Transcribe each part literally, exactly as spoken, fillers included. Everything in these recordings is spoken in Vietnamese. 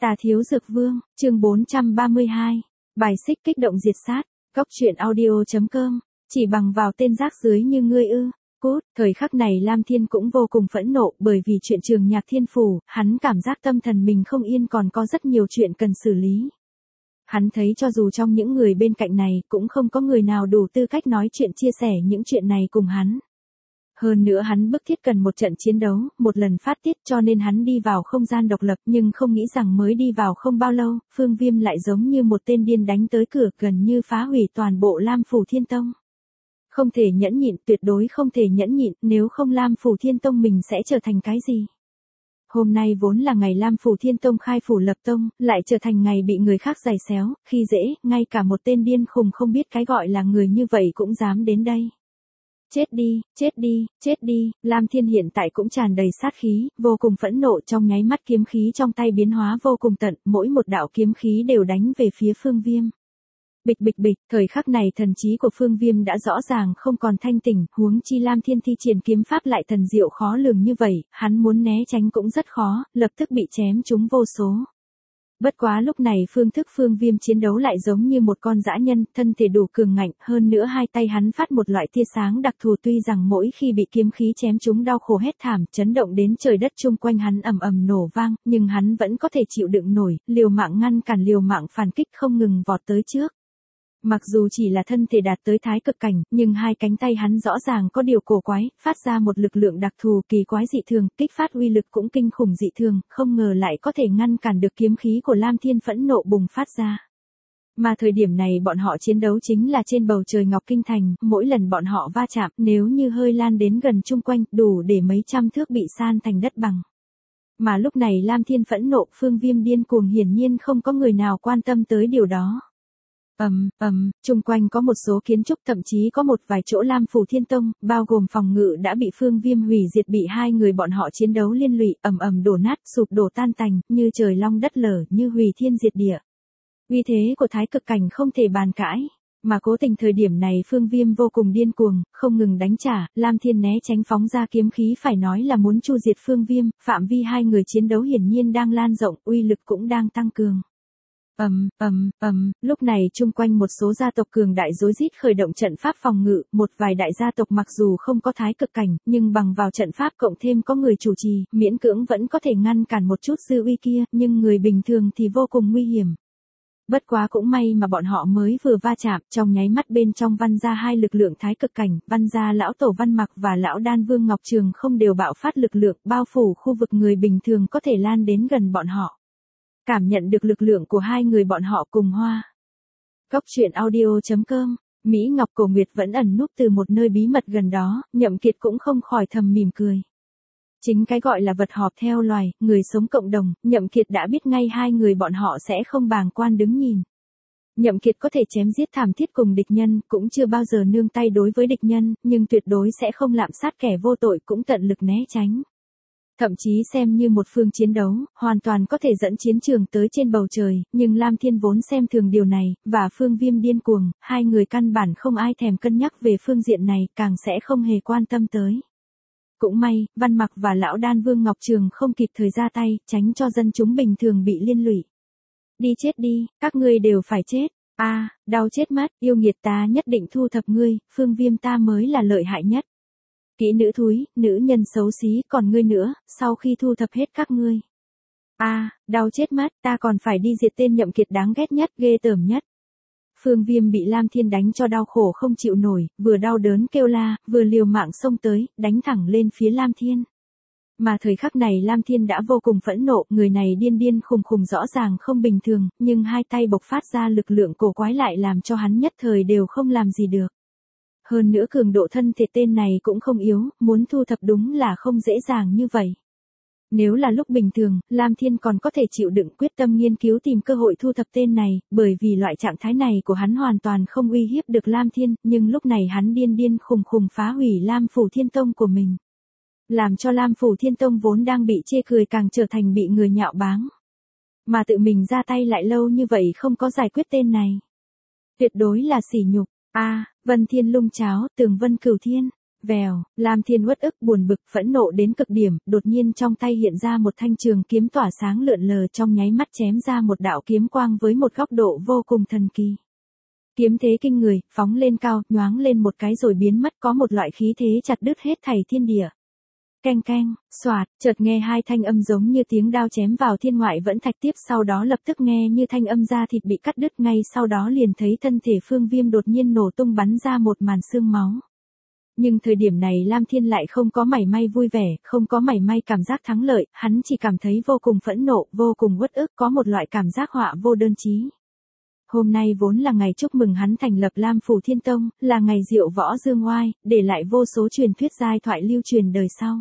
Tà Thiếu Dược Vương, chương bốn trăm ba mươi hai. Bài xích kích động diệt sát. Góc truyện audio chấm com. Chỉ bằng vào tên rác dưới như ngươi ư? Cút. Thời khắc này Lam Thiên cũng vô cùng phẫn nộ, bởi vì chuyện Trường Nhạc Thiên Phủ, hắn cảm giác tâm thần mình không yên, còn có rất nhiều chuyện cần xử lý. Hắn thấy cho dù trong những người bên cạnh này cũng không có người nào đủ tư cách nói chuyện chia sẻ những chuyện này cùng hắn. Hơn nữa hắn bức thiết cần một trận chiến đấu, một lần phát tiết, cho nên hắn đi vào không gian độc lập, nhưng không nghĩ rằng mới đi vào không bao lâu, Phương Viêm lại giống như một tên điên đánh tới cửa, gần như phá hủy toàn bộ Lam Phủ Thiên Tông. Không thể nhẫn nhịn, tuyệt đối không thể nhẫn nhịn, nếu không Lam Phủ Thiên Tông mình sẽ trở thành cái gì? Hôm nay vốn là ngày Lam Phủ Thiên Tông khai phủ lập tông, lại trở thành ngày bị người khác giày xéo, khi dễ, ngay cả một tên điên khùng không biết cái gọi là người như vậy cũng dám đến đây. Chết đi, chết đi, chết đi, Lam Thiên hiện tại cũng tràn đầy sát khí, vô cùng phẫn nộ, trong nháy mắt kiếm khí trong tay biến hóa vô cùng tận, mỗi một đạo kiếm khí đều đánh về phía Phương Viêm. Bịch bịch bịch, thời khắc này thần trí của Phương Viêm đã rõ ràng không còn thanh tỉnh, huống chi Lam Thiên thi triển kiếm pháp lại thần diệu khó lường như vậy, hắn muốn né tránh cũng rất khó, lập tức bị chém trúng vô số. Bất quá lúc này phương thức Phương Viêm chiến đấu lại giống như một con dã nhân, thân thể đủ cường ngạnh, hơn nữa hai tay hắn phát một loại tia sáng đặc thù, tuy rằng mỗi khi bị kiếm khí chém trúng đau khổ hét thảm, chấn động đến trời đất chung quanh hắn ầm ầm nổ vang, nhưng hắn vẫn có thể chịu đựng nổi, liều mạng ngăn cản, liều mạng phản kích, không ngừng vọt tới trước. Mặc dù chỉ là thân thể đạt tới thái cực cảnh, nhưng hai cánh tay hắn rõ ràng có điều cổ quái, phát ra một lực lượng đặc thù kỳ quái dị thường, kích phát uy lực cũng kinh khủng dị thường, không ngờ lại có thể ngăn cản được kiếm khí của Lam Thiên phẫn nộ bùng phát ra. Mà thời điểm này bọn họ chiến đấu chính là trên bầu trời Ngọc Kinh Thành, mỗi lần bọn họ va chạm, nếu như hơi lan đến gần chung quanh, đủ để mấy trăm thước bị san thành đất bằng. Mà lúc này Lam Thiên phẫn nộ, Phương Viêm điên cuồng, hiển nhiên không có người nào quan tâm tới điều đó. Ầm, ầm, chung quanh có một số kiến trúc, thậm chí có một vài chỗ Lam Phủ Thiên Tông, bao gồm phòng ngự đã bị Phương Viêm hủy diệt, bị hai người bọn họ chiến đấu liên lụy, ầm ầm đổ nát, sụp đổ tan tành, như trời long đất lở, như hủy thiên diệt địa. Uy thế của thái cực cảnh không thể bàn cãi, mà cố tình thời điểm này Phương Viêm vô cùng điên cuồng, không ngừng đánh trả, Lam Thiên né tránh phóng ra kiếm khí, phải nói là muốn chu diệt Phương Viêm, phạm vi hai người chiến đấu hiển nhiên đang lan rộng, uy lực cũng đang tăng cường. Ầm, ầm, ầm, lúc này chung quanh một số gia tộc cường đại rối rít khởi động trận pháp phòng ngự, một vài đại gia tộc mặc dù không có thái cực cảnh, nhưng bằng vào trận pháp cộng thêm có người chủ trì, miễn cưỡng vẫn có thể ngăn cản một chút dư uy kia, nhưng người bình thường thì vô cùng nguy hiểm. Bất quá cũng may mà bọn họ mới vừa va chạm, trong nháy mắt bên trong Văn gia hai lực lượng thái cực cảnh, Văn gia lão tổ Văn Mặc và lão đan vương Ngọc Trường không đều bạo phát lực lượng, bao phủ khu vực người bình thường có thể lan đến gần bọn họ. Cảm nhận được lực lượng của hai người bọn họ cùng hoa. Góc truyện audio chấm com. Mỹ Ngọc Cổ Nguyệt vẫn ẩn núp từ một nơi bí mật gần đó, Nhậm Kiệt cũng không khỏi thầm mỉm cười. Chính cái gọi là vật họp theo loài, người sống cộng đồng, Nhậm Kiệt đã biết ngay hai người bọn họ sẽ không bàng quan đứng nhìn. Nhậm Kiệt có thể chém giết thảm thiết cùng địch nhân, cũng chưa bao giờ nương tay đối với địch nhân, nhưng tuyệt đối sẽ không lạm sát kẻ vô tội, cũng tận lực né tránh. Thậm chí xem như một phương chiến đấu, hoàn toàn có thể dẫn chiến trường tới trên bầu trời, nhưng Lam Thiên vốn xem thường điều này, và Phương Viêm điên cuồng, hai người căn bản không ai thèm cân nhắc về phương diện này, càng sẽ không hề quan tâm tới. Cũng may, Văn Mặc và lão đan vương Ngọc Trường không kịp thời ra tay, tránh cho dân chúng bình thường bị liên lụy. Đi chết đi, các ngươi đều phải chết. A, à, đau chết mất, yêu nghiệt, ta nhất định thu thập ngươi, Phương Viêm ta mới là lợi hại nhất. Kỹ nữ thúi, nữ nhân xấu xí, còn ngươi nữa, sau khi thu thập hết các ngươi. A, à, đau chết mất, ta còn phải đi diệt tên Nhậm Kiệt đáng ghét nhất, ghê tởm nhất. Phương Viêm bị Lam Thiên đánh cho đau khổ không chịu nổi, vừa đau đớn kêu la, vừa liều mạng xông tới, đánh thẳng lên phía Lam Thiên. Mà thời khắc này Lam Thiên đã vô cùng phẫn nộ, người này điên điên khùng khùng rõ ràng không bình thường, nhưng hai tay bộc phát ra lực lượng cổ quái lại làm cho hắn nhất thời đều không làm gì được. Hơn nữa cường độ thân thể tên này cũng không yếu, muốn thu thập đúng là không dễ dàng như vậy. Nếu là lúc bình thường, Lam Thiên còn có thể chịu đựng, quyết tâm nghiên cứu tìm cơ hội thu thập tên này, bởi vì loại trạng thái này của hắn hoàn toàn không uy hiếp được Lam Thiên, nhưng lúc này hắn điên điên khùng khùng phá hủy Lam Phủ Thiên Tông của mình. Làm cho Lam Phủ Thiên Tông vốn đang bị chê cười càng trở thành bị người nhạo báng. Mà tự mình ra tay lại lâu như vậy không có giải quyết tên này. Tuyệt đối là sỉ nhục. A, à, Vân Thiên Lung Cháo, Tường Vân Cửu Thiên. Vèo, Lam Thiên uất ức buồn bực phẫn nộ đến cực điểm, đột nhiên trong tay hiện ra một thanh trường kiếm tỏa sáng lượn lờ trong nháy mắt chém ra một đạo kiếm quang với một góc độ vô cùng thần kỳ. Kiếm thế kinh người, phóng lên cao, nhoáng lên một cái rồi biến mất có một loại khí thế chặt đứt hết thảy thiên địa. Keng keng, xoạt, chợt nghe hai thanh âm giống như tiếng đao chém vào thiên ngoại vẫn thạch tiếp sau đó lập tức nghe như thanh âm da thịt bị cắt đứt ngay sau đó liền thấy thân thể Phương Viêm đột nhiên nổ tung bắn ra một màn xương máu. Nhưng thời điểm này Lam Thiên lại không có mảy may vui vẻ, không có mảy may cảm giác thắng lợi, hắn chỉ cảm thấy vô cùng phẫn nộ, vô cùng uất ức, có một loại cảm giác họa vô đơn chí. Hôm nay vốn là ngày chúc mừng hắn thành lập Lam Phủ Thiên Tông, là ngày diệu võ dương oai, để lại vô số truyền thuyết giai thoại lưu truyền đời sau.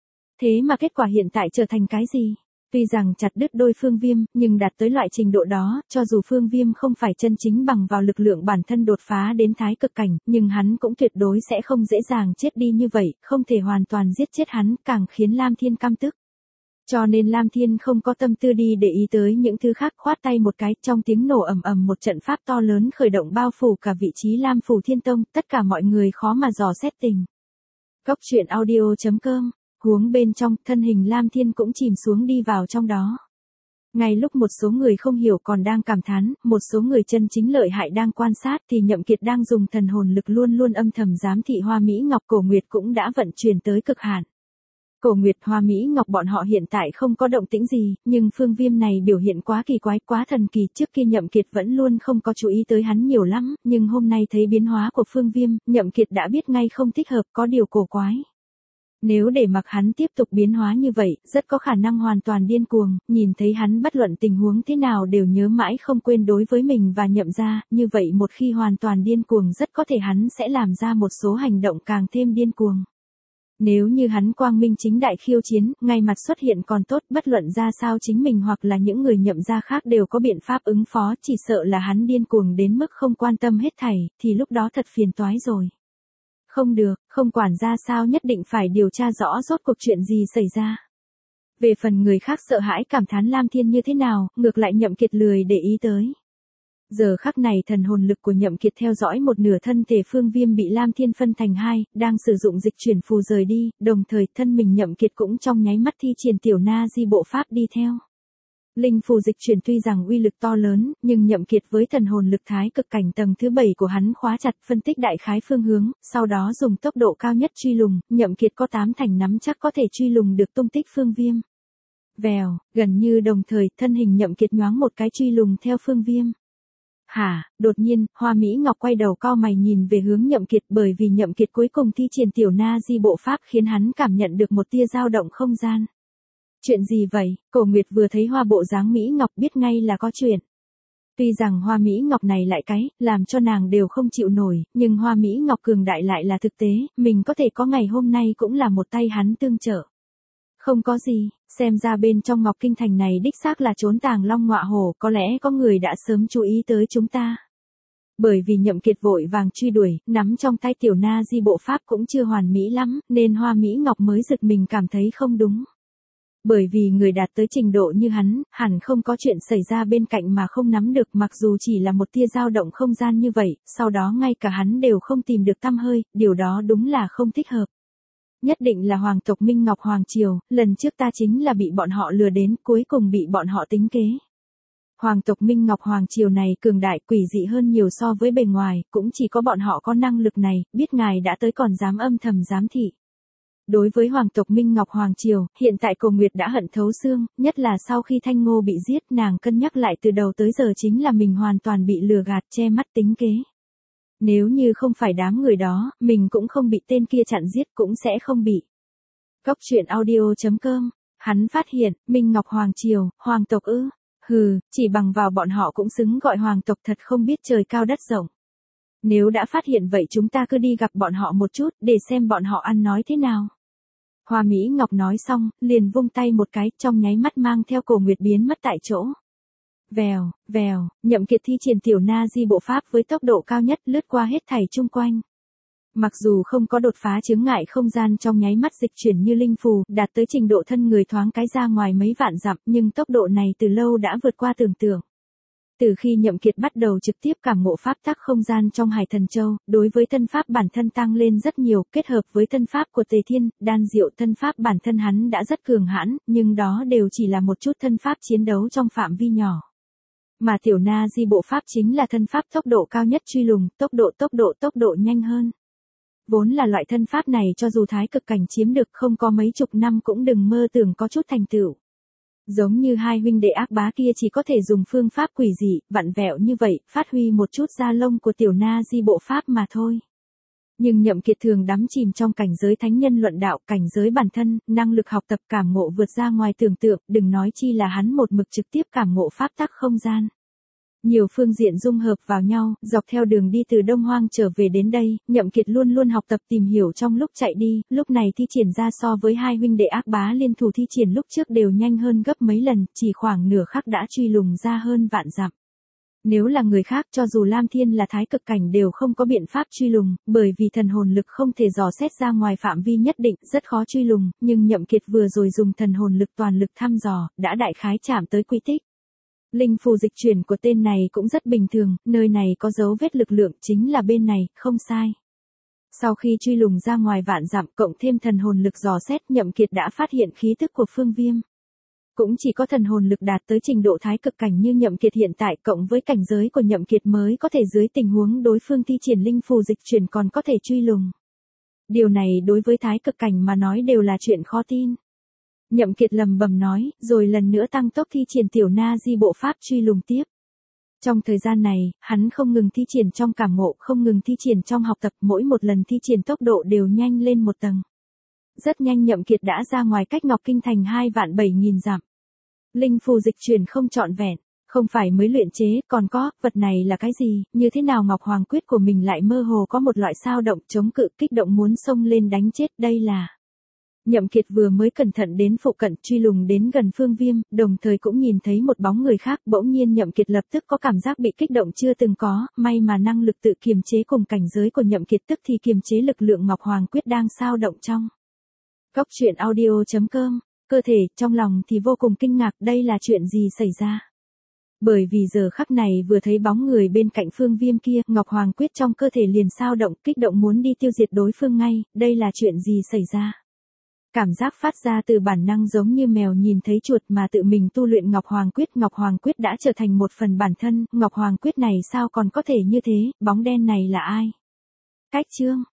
Thế mà kết quả hiện tại trở thành cái gì? Tuy rằng chặt đứt đôi Phương Viêm, nhưng đạt tới loại trình độ đó, cho dù Phương Viêm không phải chân chính bằng vào lực lượng bản thân đột phá đến thái cực cảnh, nhưng hắn cũng tuyệt đối sẽ không dễ dàng chết đi như vậy, không thể hoàn toàn giết chết hắn, càng khiến Lam Thiên căm tức. Cho nên Lam Thiên không có tâm tư đi để ý tới những thứ khác, khoát tay một cái, trong tiếng nổ ầm ầm một trận pháp to lớn khởi động bao phủ cả vị trí Lam Phủ Thiên Tông, tất cả mọi người khó mà dò xét tình. Cốc truyện audio chấm com. Huống bên trong, thân hình Lam Thiên cũng chìm xuống đi vào trong đó. Ngay lúc một số người không hiểu còn đang cảm thán, một số người chân chính lợi hại đang quan sát thì Nhậm Kiệt đang dùng thần hồn lực luôn luôn âm thầm giám thị Hoa Mỹ Ngọc Cổ Nguyệt cũng đã vận chuyển tới cực hạn. Cổ Nguyệt Hoa Mỹ Ngọc bọn họ hiện tại không có động tĩnh gì, nhưng Phương Viêm này biểu hiện quá kỳ quái quá thần kỳ, trước kia Nhậm Kiệt vẫn luôn không có chú ý tới hắn nhiều lắm, nhưng hôm nay thấy biến hóa của Phương Viêm, Nhậm Kiệt đã biết ngay không thích hợp, có điều cổ quái. Nếu để mặc hắn tiếp tục biến hóa như vậy, rất có khả năng hoàn toàn điên cuồng, nhìn thấy hắn bất luận tình huống thế nào đều nhớ mãi không quên đối với mình và Nhậm gia, như vậy một khi hoàn toàn điên cuồng rất có thể hắn sẽ làm ra một số hành động càng thêm điên cuồng. Nếu như hắn quang minh chính đại khiêu chiến, ngay mặt xuất hiện còn tốt, bất luận ra sao chính mình hoặc là những người Nhậm gia khác đều có biện pháp ứng phó, chỉ sợ là hắn điên cuồng đến mức không quan tâm hết thảy, thì lúc đó thật phiền toái rồi. Không được, không quản ra sao nhất định phải điều tra rõ rốt cuộc chuyện gì xảy ra. Về phần người khác sợ hãi cảm thán Lam Thiên như thế nào, ngược lại Nhậm Kiệt lười để ý tới. Giờ khắc này thần hồn lực của Nhậm Kiệt theo dõi một nửa thân thể Phương Viêm bị Lam Thiên phân thành hai, đang sử dụng dịch chuyển phù rời đi, đồng thời thân mình Nhậm Kiệt cũng trong nháy mắt thi triển tiểu na di bộ pháp đi theo. Linh phù dịch chuyển tuy rằng uy lực to lớn, nhưng Nhậm Kiệt với thần hồn lực thái cực cảnh tầng thứ bảy của hắn khóa chặt phân tích đại khái phương hướng, sau đó dùng tốc độ cao nhất truy lùng, Nhậm Kiệt có tám thành nắm chắc có thể truy lùng được tung tích Phương Viêm. Vèo, gần như đồng thời, thân hình Nhậm Kiệt nhoáng một cái truy lùng theo Phương Viêm. Hả, đột nhiên, Hoa Mỹ Ngọc quay đầu cau mày nhìn về hướng Nhậm Kiệt bởi vì Nhậm Kiệt cuối cùng thi triển tiểu na di bộ pháp khiến hắn cảm nhận được một tia dao động không gian. Chuyện gì vậy? Cổ Nguyệt vừa thấy hoa bộ dáng Mỹ Ngọc biết ngay là có chuyện. Tuy rằng hoa Mỹ Ngọc này lại cái, làm cho nàng đều không chịu nổi, nhưng hoa Mỹ Ngọc cường đại lại là thực tế, mình có thể có ngày hôm nay cũng là một tay hắn tương trợ. Không có gì, xem ra bên trong Ngọc Kinh Thành này đích xác là trốn tàng long ngọa hổ, có lẽ có người đã sớm chú ý tới chúng ta. Bởi vì Nhậm Kiệt vội vàng truy đuổi, nắm trong tay tiểu na di bộ pháp cũng chưa hoàn mỹ lắm, nên hoa Mỹ Ngọc mới giật mình cảm thấy không đúng. Bởi vì người đạt tới trình độ như hắn, hẳn không có chuyện xảy ra bên cạnh mà không nắm được mặc dù chỉ là một tia dao động không gian như vậy, sau đó ngay cả hắn đều không tìm được tăm hơi, điều đó đúng là không thích hợp. Nhất định là hoàng tộc Minh Ngọc Hoàng Triều, lần trước ta chính là bị bọn họ lừa đến, cuối cùng bị bọn họ tính kế. Hoàng tộc Minh Ngọc Hoàng Triều này cường đại quỷ dị hơn nhiều so với bề ngoài, cũng chỉ có bọn họ có năng lực này, biết ngài đã tới còn dám âm thầm giám thị. Đối với hoàng tộc Minh Ngọc Hoàng Triều, hiện tại Cổ Nguyệt đã hận thấu xương, nhất là sau khi Thanh Ngô bị giết nàng cân nhắc lại từ đầu tới giờ chính là mình hoàn toàn bị lừa gạt che mắt tính kế. Nếu như không phải đám người đó, mình cũng không bị tên kia chặn giết cũng sẽ không bị. Cốc truyện audio chấm com, hắn phát hiện, Minh Ngọc Hoàng Triều, hoàng tộc ư, hừ, chỉ bằng vào bọn họ cũng xứng gọi hoàng tộc thật không biết trời cao đất rộng. Nếu đã phát hiện vậy chúng ta cứ đi gặp bọn họ một chút, để xem bọn họ ăn nói thế nào. Hoa Mỹ Ngọc nói xong, liền vung tay một cái, trong nháy mắt mang theo Cổ Nguyệt biến mất tại chỗ. Vèo, vèo, Nhậm Kiệt thi triển tiểu na di bộ pháp với tốc độ cao nhất lướt qua hết thảy chung quanh. Mặc dù không có đột phá chướng ngại không gian trong nháy mắt dịch chuyển như linh phù, đạt tới trình độ thân người thoáng cái ra ngoài mấy vạn dặm, nhưng tốc độ này từ lâu đã vượt qua tưởng tượng. Từ khi Nhậm Kiệt bắt đầu trực tiếp cảm ngộ pháp tắc không gian trong Hải Thần Châu, đối với thân pháp bản thân tăng lên rất nhiều, kết hợp với thân pháp của Tề Thiên, Đan Diệu, thân pháp bản thân hắn đã rất cường hãn, nhưng đó đều chỉ là một chút thân pháp chiến đấu trong phạm vi nhỏ. Mà Tiểu Na Di bộ pháp chính là thân pháp tốc độ cao nhất truy lùng, tốc độ tốc độ tốc độ nhanh hơn. Vốn là loại thân pháp này cho dù thái cực cảnh chiếm được không có mấy chục năm cũng đừng mơ tưởng có chút thành tựu. Giống như hai huynh đệ ác bá kia chỉ có thể dùng phương pháp quỷ dị, vặn vẹo như vậy, phát huy một chút da lông của Tiểu Na Di bộ pháp mà thôi. Nhưng Nhậm Kiệt thường đắm chìm trong cảnh giới thánh nhân luận đạo, cảnh giới bản thân, năng lực học tập cảm ngộ vượt ra ngoài tưởng tượng, đừng nói chi là hắn một mực trực tiếp cảm ngộ pháp tắc không gian. Nhiều phương diện dung hợp vào nhau, dọc theo đường đi từ Đông Hoang trở về đến đây, Nhậm Kiệt luôn luôn học tập tìm hiểu trong lúc chạy đi, lúc này thi triển ra so với hai huynh đệ ác bá liên thủ thi triển lúc trước đều nhanh hơn gấp mấy lần, chỉ khoảng nửa khắc đã truy lùng ra hơn vạn dặm. Nếu là người khác cho dù Lam Thiên là thái cực cảnh đều không có biện pháp truy lùng, bởi vì thần hồn lực không thể dò xét ra ngoài phạm vi nhất định, rất khó truy lùng, nhưng Nhậm Kiệt vừa rồi dùng thần hồn lực toàn lực thăm dò, đã đại khái chạm tới quy tích. Linh phù dịch chuyển của tên này cũng rất bình thường, nơi này có dấu vết lực lượng chính là bên này, không sai. Sau khi truy lùng ra ngoài vạn dặm cộng thêm thần hồn lực dò xét, Nhậm Kiệt đã phát hiện khí tức của Phương Viêm. Cũng chỉ có thần hồn lực đạt tới trình độ thái cực cảnh như Nhậm Kiệt hiện tại cộng với cảnh giới của Nhậm Kiệt mới có thể dưới tình huống đối phương thi triển linh phù dịch chuyển còn có thể truy lùng. Điều này đối với thái cực cảnh mà nói đều là chuyện khó tin. Nhậm Kiệt lầm bầm nói, rồi lần nữa tăng tốc thi triển Tiểu Na Di bộ pháp truy lùng tiếp. Trong thời gian này, hắn không ngừng thi triển trong cảm ngộ, không ngừng thi triển trong học tập, mỗi một lần thi triển tốc độ đều nhanh lên một tầng. Rất nhanh Nhậm Kiệt đã ra ngoài cách Ngọc Kinh thành hai vạn bảy nghìn dặm. Linh phù dịch chuyển không trọn vẹn, không phải mới luyện chế, còn có, vật này là cái gì, như thế nào Ngọc Hoàng Quyết của mình lại mơ hồ có một loại sao động, chống cự, kích động muốn xông lên đánh chết, đây là... Nhậm Kiệt vừa mới cẩn thận đến phụ cận truy lùng đến gần Phương Viêm, đồng thời cũng nhìn thấy một bóng người khác, bỗng nhiên Nhậm Kiệt lập tức có cảm giác bị kích động chưa từng có, may mà năng lực tự kiềm chế cùng cảnh giới của Nhậm Kiệt tức thì kiềm chế lực lượng Ngọc Hoàng Quyết đang sao động trong. Góc truyện audio chấm com, cơ thể, trong lòng thì vô cùng kinh ngạc, đây là chuyện gì xảy ra? Bởi vì giờ khắc này vừa thấy bóng người bên cạnh Phương Viêm kia, Ngọc Hoàng Quyết trong cơ thể liền sao động, kích động muốn đi tiêu diệt đối phương ngay, đây là chuyện gì xảy ra? Cảm giác phát ra từ bản năng giống như mèo nhìn thấy chuột mà tự mình tu luyện Ngọc Hoàng Quyết. Ngọc Hoàng Quyết đã trở thành một phần bản thân, Ngọc Hoàng Quyết này sao còn có thể như thế, bóng đen này là ai? Cách chương